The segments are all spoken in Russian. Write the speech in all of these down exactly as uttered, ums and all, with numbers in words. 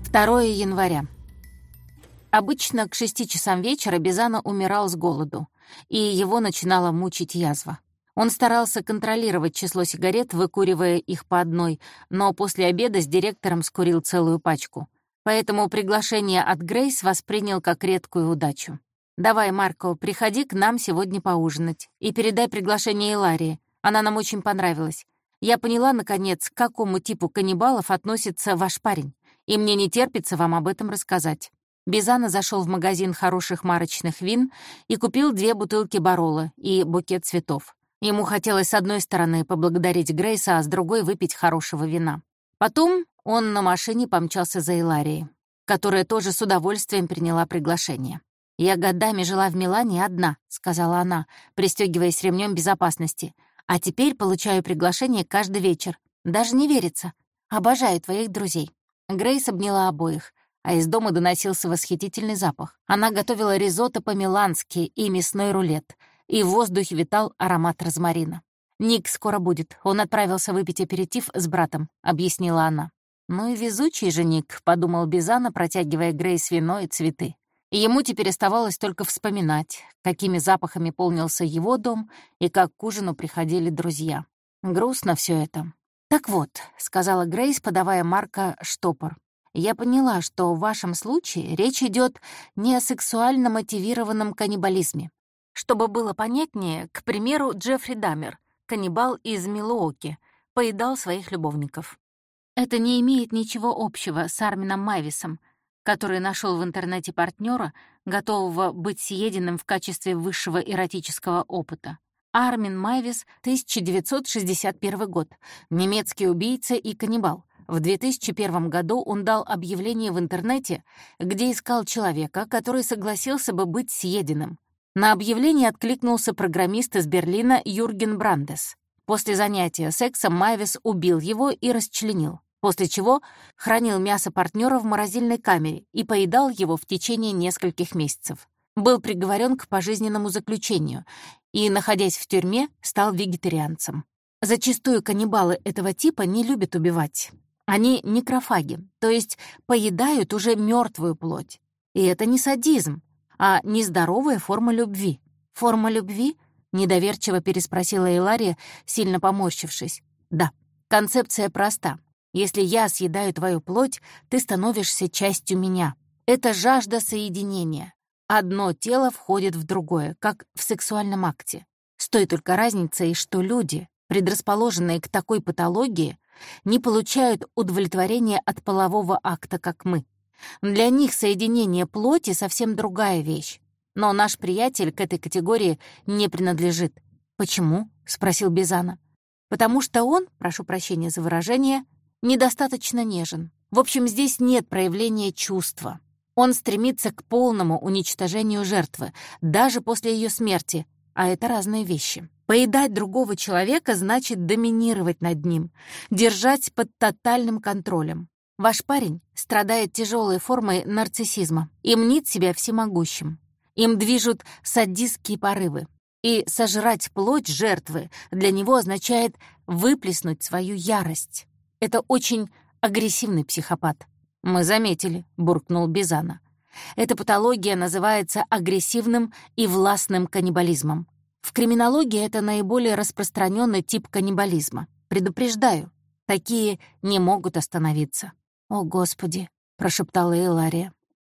второго января. Обычно к шести часам вечера Бизана умирал с голоду, и его начинала мучить язва. Он старался контролировать число сигарет, выкуривая их по одной, но после обеда с директором скурил целую пачку. Поэтому приглашение от Грейс воспринял как редкую удачу. «Давай, Марко, приходи к нам сегодня поужинать и передай приглашение Иларии. Она нам очень понравилась. Я поняла, наконец, к какому типу каннибалов относится ваш парень, и мне не терпится вам об этом рассказать». Бизана зашел в магазин хороших марочных вин и купил две бутылки Барола и букет цветов. Ему хотелось с одной стороны поблагодарить Грейса, а с другой выпить хорошего вина. Потом он на машине помчался за Иларией, которая тоже с удовольствием приняла приглашение. «Я годами жила в Милане одна», — сказала она, пристегиваясь ремнем безопасности. «А теперь получаю приглашение каждый вечер. Даже не верится. Обожаю твоих друзей». Грейс обняла обоих, а из дома доносился восхитительный запах. Она готовила ризотто по-милански и мясной рулет, и в воздухе витал аромат розмарина. «Ник скоро будет. Он отправился выпить аперитив с братом», — объяснила она. «Ну и везучий же Ник», — подумал Бизана, протягивая Грейс вино и цветы. И ему теперь оставалось только вспоминать, какими запахами полнился его дом и как к ужину приходили друзья. Грустно все это. «Так вот», — сказала Грейс, подавая Марко штопор, «я поняла, что в вашем случае речь идет не о сексуально мотивированном каннибализме. Чтобы было понятнее, к примеру, Джеффри Даммер, каннибал из Милуоки, поедал своих любовников. Это не имеет ничего общего с Армином Майвисом, который нашел в интернете партнера, готового быть съеденным в качестве высшего эротического опыта. Армин Майвис, тысяча девятьсот шестьдесят первый год, немецкий убийца и каннибал. В две тысячи первом году он дал объявление в интернете, где искал человека, который согласился бы быть съеденным. На объявление откликнулся программист из Берлина Юрген Брандес. После занятия сексом Майвис убил его и расчленил, после чего хранил мясо партнера в морозильной камере и поедал его в течение нескольких месяцев. Был приговорен к пожизненному заключению и, находясь в тюрьме, стал вегетарианцем. Зачастую каннибалы этого типа не любят убивать. Они некрофаги, то есть поедают уже мертвую плоть. И это не садизм, а нездоровая форма любви. «Форма любви?» — недоверчиво переспросила Илария, сильно поморщившись. «Да, концепция проста. Если я съедаю твою плоть, ты становишься частью меня. Это жажда соединения. Одно тело входит в другое, как в сексуальном акте. С той только разницей, что люди, предрасположенные к такой патологии, не получают удовлетворения от полового акта, как мы. Для них соединение плоти совсем другая вещь. Но наш приятель к этой категории не принадлежит». «Почему?» — спросил Бизана. «Потому что он, прошу прощения за выражение, недостаточно нежен. В общем, здесь нет проявления чувства. Он стремится к полному уничтожению жертвы, даже после ее смерти, а это разные вещи. Поедать другого человека значит доминировать над ним, держать под тотальным контролем. Ваш парень страдает тяжелой формой нарциссизма и мнит себя всемогущим. Им движут садистские порывы. И сожрать плоть жертвы для него означает выплеснуть свою ярость. Это очень агрессивный психопат». «Мы заметили», — буркнул Бизана. «Эта патология называется агрессивным и властным каннибализмом. В криминологии это наиболее распространенный тип каннибализма. Предупреждаю, такие не могут остановиться». «О, Господи», — прошептала Илария.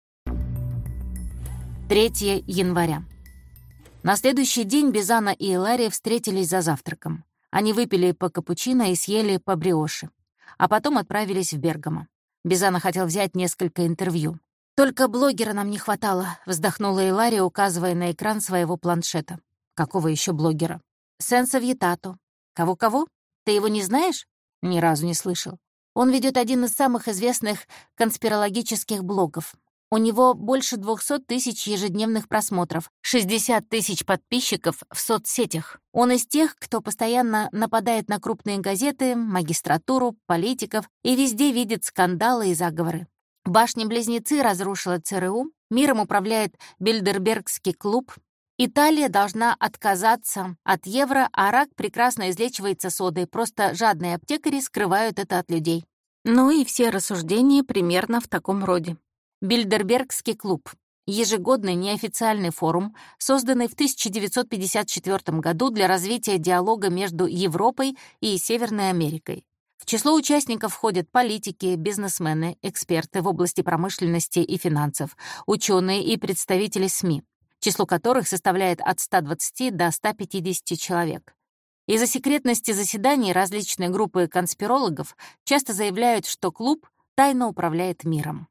третьего января. На следующий день Бизана и Илария встретились за завтраком. Они выпили по капучино и съели по бриоши, а потом отправились в Бергамо. Бизана хотел взять несколько интервью. «Только блогера нам не хватало», — вздохнула Илария, указывая на экран своего планшета. «Какого еще блогера?» «Сенса Вьетато». «Кого-кого? Ты его не знаешь?» «Ни разу не слышал. Он ведет один из самых известных конспирологических блогов. У него больше двухсот тысяч ежедневных просмотров, шестьдесят тысяч подписчиков в соцсетях. Он из тех, кто постоянно нападает на крупные газеты, магистратуру, политиков и везде видит скандалы и заговоры. Башни-близнецы разрушила ЦРУ, миром управляет Бильдербергский клуб. Италия должна отказаться от евро, а рак прекрасно излечивается содой, просто жадные аптекари скрывают это от людей. Ну и все рассуждения примерно в таком роде. Бильдербергский клуб. Ежегодный неофициальный форум, созданный в тысяча девятьсот пятьдесят четвёртом году для развития диалога между Европой и Северной Америкой. В число участников входят политики, бизнесмены, эксперты в области промышленности и финансов, ученые и представители СМИ, число которых составляет от ста двадцати до ста пятидесяти человек. Из-за секретности заседаний различные группы конспирологов часто заявляют, что клуб тайно управляет миром.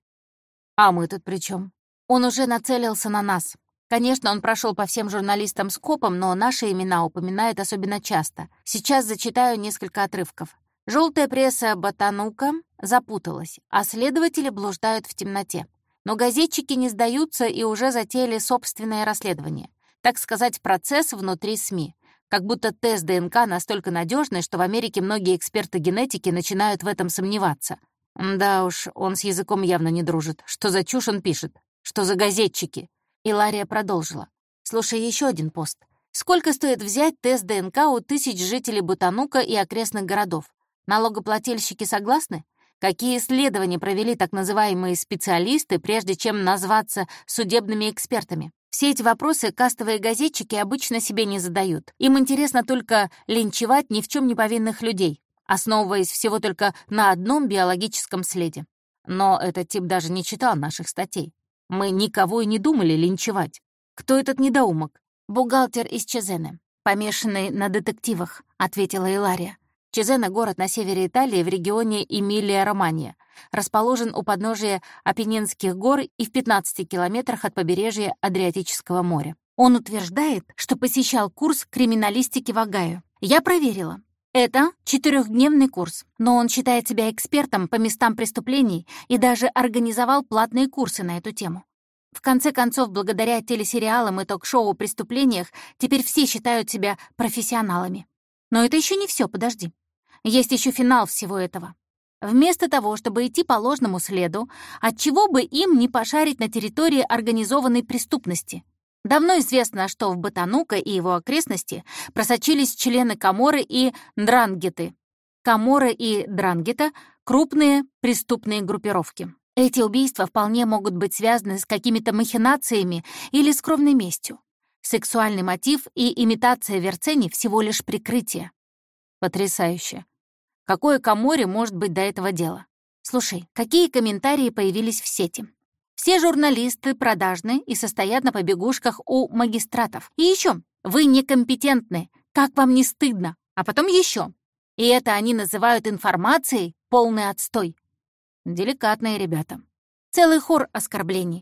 А мы тут при чем? Он уже нацелился на нас. Конечно, он прошел по всем журналистам скопом, но наши имена упоминают особенно часто. Сейчас зачитаю несколько отрывков. Желтая пресса Ботанука запуталась, а следователи блуждают в темноте. Но газетчики не сдаются и уже затеяли собственное расследование. Так сказать, процесс внутри СМИ. Как будто тест ДНК настолько надежный, что в Америке многие эксперты генетики начинают в этом сомневаться. Да уж, он с языком явно не дружит. Что за чушь он пишет? Что за газетчики? И Лария продолжила. Слушай, еще один пост. Сколько стоит взять тест ДНК у тысяч жителей Ботанука и окрестных городов? Налогоплательщики согласны? Какие исследования провели так называемые специалисты, прежде чем назваться судебными экспертами? Все эти вопросы кастовые газетчики обычно себе не задают. Им интересно только линчевать ни в чем не повинных людей, основываясь всего только на одном биологическом следе. Но этот тип даже не читал наших статей. Мы никого и не думали линчевать. Кто этот недоумок? Бухгалтер из Чезены, помешанный на детективах, ответила Илария. Чезена — город на севере Италии в регионе Эмилия-Романья, расположен у подножия Апеннинских гор и в пятнадцати километрах от побережья Адриатического моря. Он утверждает, что посещал курс криминалистики в Огайо. Я проверила. Это четырехдневный курс, но он считает себя экспертом по местам преступлений и даже организовал платные курсы на эту тему. В конце концов, благодаря телесериалам и ток-шоу о преступлениях, теперь все считают себя профессионалами. Но это еще не все, подожди. Есть еще финал всего этого. Вместо того, чтобы идти по ложному следу, отчего бы им не пошарить на территории организованной преступности? Давно известно, что в Ботанука и его окрестности просочились члены Каморры и Ндрангеты. Каморра и Дрангета — крупные преступные группировки. Эти убийства вполне могут быть связаны с какими-то махинациями или скромной местью. Сексуальный мотив и имитация Верцени — всего лишь прикрытие. Потрясающе. Какое Каморре может быть до этого дела? Слушай, какие комментарии появились в сети? Все журналисты продажны и состоят на побегушках у магистратов. И еще, вы некомпетентны. Как вам не стыдно? А потом еще. И это они называют информацией полный отстой. Деликатные ребята. Целый хор оскорблений.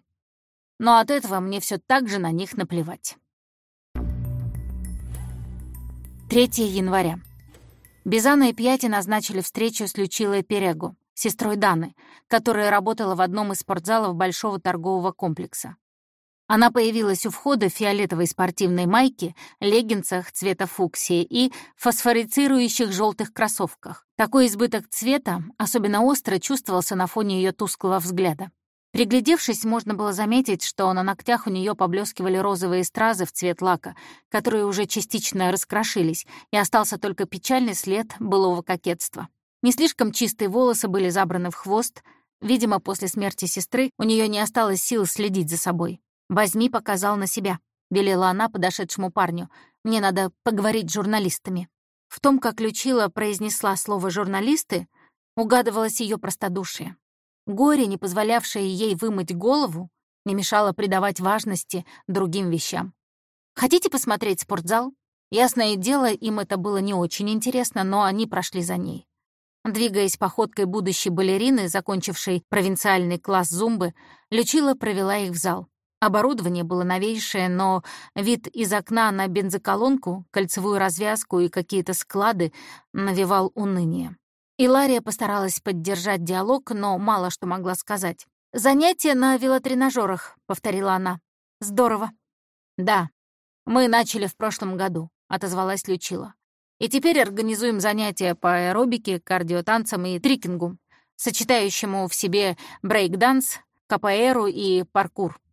Но от этого мне все так же на них наплевать. третьего января. Бизана и Пьяти назначили встречу с Лючилой Перего, сестрой Даны, которая работала в одном из спортзалов большого торгового комплекса. Она появилась у входа в фиолетовой спортивной майке, леггинсах цвета фуксии и фосфорицирующих желтых кроссовках. Такой избыток цвета особенно остро чувствовался на фоне ее тусклого взгляда. Приглядевшись, можно было заметить, что на ногтях у нее поблескивали розовые стразы в цвет лака, которые уже частично раскрошились, и остался только печальный след былого кокетства. Не слишком чистые волосы были забраны в хвост. Видимо, после смерти сестры у нее не осталось сил следить за собой. «Возьми, показал на себя», — велела она подошедшему парню. «Мне надо поговорить с журналистами». В том, как Лючила произнесла слово «журналисты», угадывалось ее простодушие. Горе, не позволявшее ей вымыть голову, не мешало придавать важности другим вещам. «Хотите посмотреть спортзал?» Ясное дело, им это было не очень интересно, но они прошли за ней. Двигаясь походкой будущей балерины, закончившей провинциальный класс зумбы, Лючила провела их в зал. Оборудование было новейшее, но вид из окна на бензоколонку, кольцевую развязку и какие-то склады навевал уныние. Илария постаралась поддержать диалог, но мало что могла сказать. «Занятия на велотренажерах», — повторила она. «Здорово». «Да, мы начали в прошлом году», — отозвалась Лючила. «И теперь организуем занятия по аэробике, кардиотанцам и трикингу, сочетающему в себе брейк-данс, капоэйру и паркур.